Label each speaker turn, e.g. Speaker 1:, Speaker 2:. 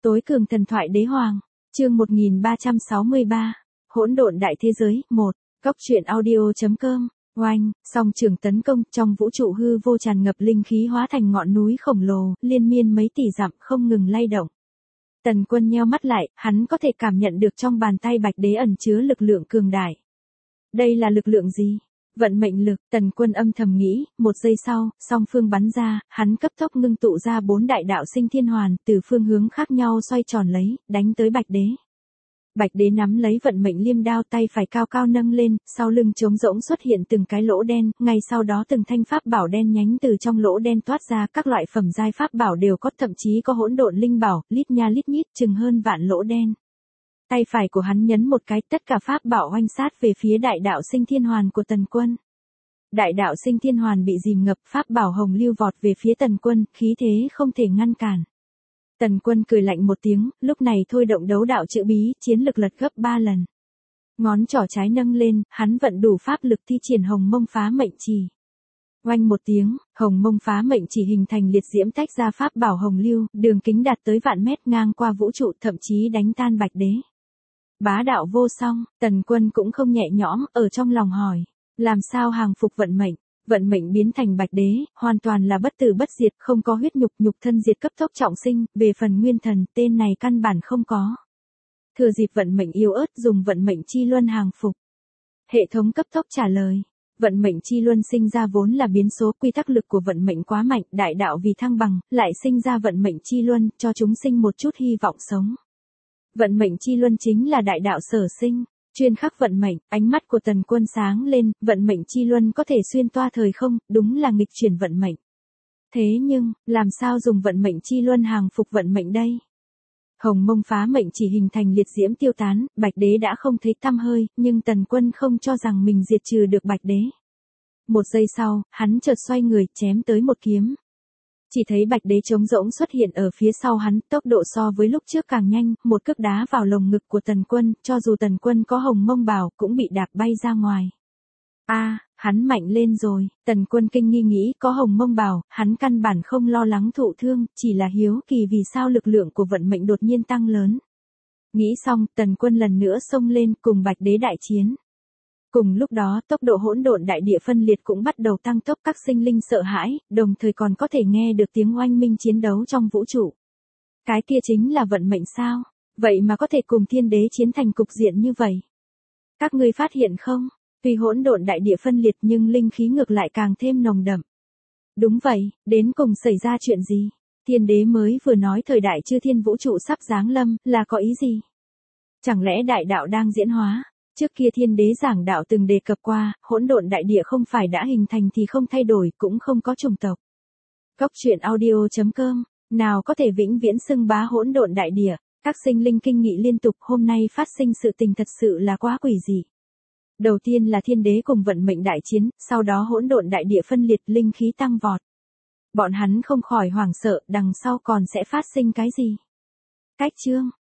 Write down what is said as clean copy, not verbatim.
Speaker 1: Tối cường thần thoại đế hoàng, chương 1363, hỗn độn đại thế giới, 1, góc truyện audio.com, oanh, song trường tấn công trong vũ trụ hư vô tràn ngập linh khí hóa thành ngọn núi khổng lồ, liên miên mấy tỷ dặm không ngừng lay động. Tần Quân nheo mắt lại, hắn có thể cảm nhận được trong bàn tay Bạch Đế ẩn chứa lực lượng cường đại. Đây là lực lượng gì? Vận mệnh lực, Tần Quân âm thầm nghĩ, một giây sau, song phương bắn ra, hắn cấp tốc ngưng tụ ra 4 đại đạo sinh thiên hoàn, từ phương hướng khác nhau xoay tròn lấy, đánh tới Bạch Đế. Bạch Đế nắm lấy vận mệnh liêm đao, tay phải cao cao nâng lên, sau lưng trống rỗng xuất hiện từng cái lỗ đen, ngay sau đó từng thanh pháp bảo đen nhánh từ trong lỗ đen toát ra, các loại phẩm giai pháp bảo đều có, thậm chí có hỗn độn linh bảo, lít nha lít nhít, chừng hơn vạn lỗ đen. Tay phải của hắn nhấn một cái, tất cả pháp bảo oanh sát về phía đại đạo sinh thiên hoàn của Tần Quân. Đại đạo sinh thiên hoàn bị dìm ngập, pháp bảo hồng lưu vọt về phía Tần Quân, khí thế không thể ngăn cản. Tần Quân cười lạnh một tiếng, lúc này thôi động đấu đạo chữ bí, chiến lực lật gấp 3 lần. Ngón trỏ trái nâng lên, hắn vận đủ pháp lực thi triển hồng mông phá mệnh chỉ. Oanh một tiếng, hồng mông phá mệnh chỉ hình thành liệt diễm tách ra pháp bảo hồng lưu, đường kính đạt tới vạn mét ngang qua vũ trụ, thậm chí đánh tan Bạch Đế. Bá đạo vô song, Tần Quân cũng không nhẹ nhõm, ở trong lòng hỏi, làm sao hàng phục vận mệnh? Vận mệnh biến thành Bạch Đế, hoàn toàn là bất tử bất diệt, không có huyết nhục, nhục thân diệt cấp tốc trọng sinh, về phần nguyên thần, tên này căn bản không có. Thừa dịp vận mệnh yếu ớt, dùng vận mệnh chi luân hàng phục. Hệ thống cấp tốc trả lời, vận mệnh chi luân sinh ra vốn là biến số, quy tắc lực của vận mệnh quá mạnh, đại đạo vì thăng bằng, lại sinh ra vận mệnh chi luân, cho chúng sinh một chút hy vọng sống. Vận mệnh chi luân chính là đại đạo sở sinh. Chuyên khắc vận mệnh, ánh mắt của Tần Quân sáng lên, vận mệnh chi luân có thể xuyên toa thời không, đúng là nghịch chuyển vận mệnh. Thế nhưng, làm sao dùng vận mệnh chi luân hàng phục vận mệnh đây? Hồng mông phá mệnh chỉ hình thành liệt diễm tiêu tán, Bạch Đế đã không thấy tăm hơi, nhưng Tần Quân không cho rằng mình diệt trừ được Bạch Đế. Một giây sau, hắn chợt xoay người, chém tới một kiếm. Chỉ thấy Bạch Đế trống rỗng xuất hiện ở phía sau hắn, tốc độ so với lúc trước càng nhanh, một cước đá vào lồng ngực của Tần Quân, cho dù Tần Quân có hồng mông bào, cũng bị đạp bay ra ngoài. Hắn mạnh lên rồi, Tần Quân kinh nghi nghĩ, có hồng mông bào, hắn căn bản không lo lắng thụ thương, chỉ là hiếu kỳ vì sao lực lượng của vận mệnh đột nhiên tăng lớn. Nghĩ xong, Tần Quân lần nữa xông lên, cùng Bạch Đế đại chiến. Cùng lúc đó, tốc độ hỗn độn đại địa phân liệt cũng bắt đầu tăng tốc, các sinh linh sợ hãi, đồng thời còn có thể nghe được tiếng oanh minh chiến đấu trong vũ trụ. Cái kia chính là vận mệnh sao? Vậy mà có thể cùng thiên đế chiến thành cục diện như vậy. Các ngươi phát hiện không? Tuy hỗn độn đại địa phân liệt nhưng linh khí ngược lại càng thêm nồng đậm. Đúng vậy, đến cùng xảy ra chuyện gì? Thiên đế mới vừa nói thời đại chư thiên vũ trụ sắp giáng lâm, là có ý gì? Chẳng lẽ đại đạo đang diễn hóa? Trước kia thiên đế giảng đạo từng đề cập qua, hỗn độn đại địa không phải đã hình thành thì không thay đổi, cũng không có chủng tộc. Góc truyện audio.com, nào có thể vĩnh viễn xưng bá hỗn độn đại địa, các sinh linh kinh nghị liên tục, hôm nay phát sinh sự tình thật sự là quá quỷ dị. Đầu tiên là thiên đế cùng vận mệnh đại chiến, sau đó hỗn độn đại địa phân liệt, linh khí tăng vọt. Bọn hắn không khỏi hoảng sợ, đằng sau còn sẽ phát sinh cái gì? Cách chương